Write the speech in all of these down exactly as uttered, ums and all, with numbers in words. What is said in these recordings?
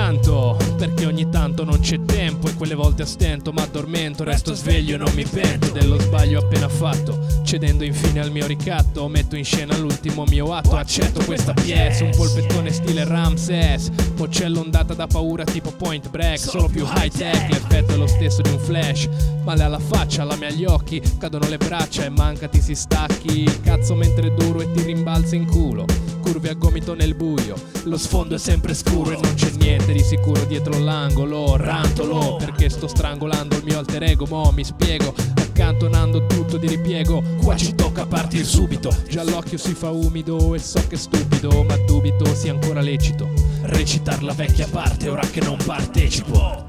accanto, perché ogni tanto non c'è tempo e quelle volte a stento ma addormento, resto sveglio e non mi pento dello sbaglio appena fatto, cedendo infine al mio ricatto, metto in scena l'ultimo mio atto, accetto questa pièce, un polpettone stile Ramses, mocello ondata da paura tipo Point Break, solo più high tech, l'effetto è lo stesso di un flash, male alla faccia, lame agli occhi, cadono le braccia e manca ti si stacchi il cazzo mentre è duro e ti rimbalza in culo, curve a gomito nel buio, lo sfondo è sempre scuro e non c'è niente di sicuro dietro l'angolo, rantolo perché sto strangolando il mio alter ego, mo mi spiego, accantonando tutto di ripiego, qua ci tocca partir subito, già l'occhio si fa umido e so che è stupido, ma dubito sia ancora lecito recitar la vecchia parte ora che non partecipo.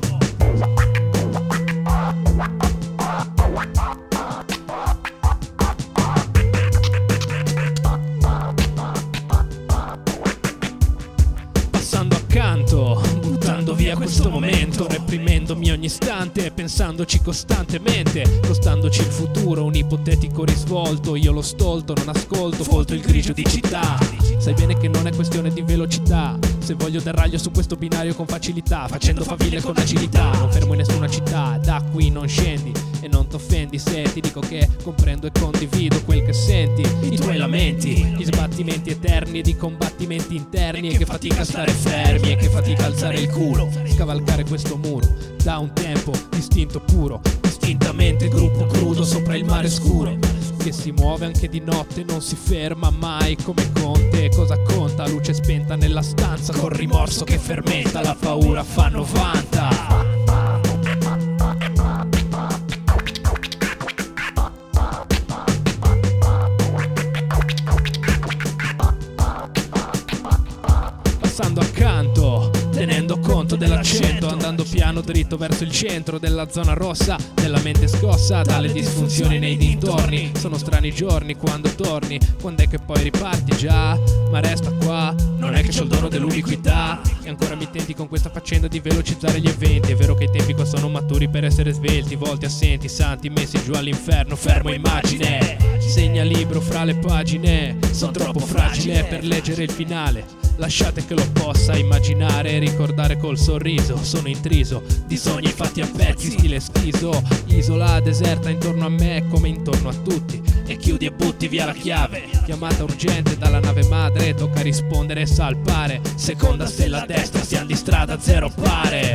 Passando accanto, buttando via questo momento, reprimendomi ogni istante, pensandoci costantemente, costandoci il futuro, un ipotetico risvolto, io lo stolto, non ascolto, folto il grigio di città, sai bene che non è questione di velocità, se voglio derraglio su questo binario con facilità, facendo faville con agilità, non fermo in nessuna città, da qui non scendi e non t'offendi se ti dico che comprendo e condivido quel che senti, i tuoi lamenti, gli sbattimenti eterni e di combattimenti interni e che fatica a stare fermi e che fatica a alzare il culo, scavalcare questo muro da un tempo distinto puro, distintamente gruppo crudo sopra il mare scuro che si muove anche di notte, non si ferma mai come Conte, cosa conta? Luce spenta nella stanza col rimorso che fermenta, la paura fa novanta. Passando accanto, tenendo conto dell'accento, andando piano dritto verso il centro della zona rossa, della mente scossa dalle disfunzioni nei dintorni, sono strani giorni quando torni, quando è che poi riparti già, ma resta qua, non è che c'ho il dono dell'ubiquità, e ancora mi tenti con questa faccenda di velocizzare gli eventi, è vero che i tempi qua sono maturi per essere svelti, volti assenti, santi messi giù all'inferno, fermo immagine, segna libro fra le pagine, sono troppo fragile per leggere il finale, lasciate che lo possa immaginare e ricordare col sorriso, sono intriso di sogni fatti a pezzi stile schizo, isola deserta intorno a me come intorno a tutti, e chiudi e butti via la chiave, chiamata urgente dalla nave madre, tocca rispondere e salpare, seconda stella a destra, siamo di strada zero pare.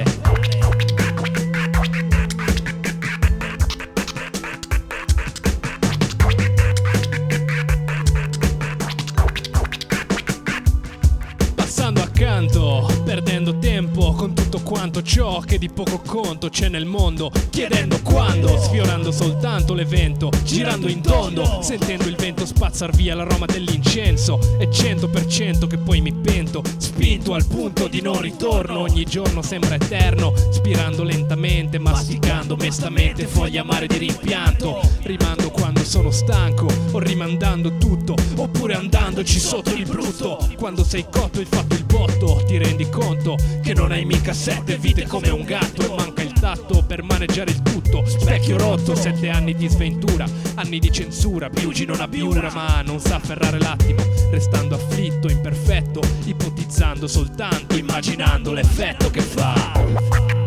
Passando accanto, perdendo tempo con tutto quanto ciò che di poco conto c'è nel mondo, chiedendo quando, sfiorando soltanto l'evento, girando in tondo, sentendo il vento spazzar via l'aroma dell'incenso, e cento per cento che poi mi pento, spinto al punto di non ritorno, ogni giorno sembra eterno, spirando lentamente, masticando mestamente foglie amare di rimpianto, rimando quando sono stanco, o rimandando tutto, oppure andandoci sotto il brutto, quando sei cotto e fatto il botto, ti rendi conto che non hai mica sette vite come un gatto e manca il tatto per maneggiare il tutto, specchio rotto, sette anni di sventura, anni di censura, Biugi non abiura ma non sa afferrare l'attimo, restando afflitto, imperfetto, ipotizzando soltanto, immaginando l'effetto che fa.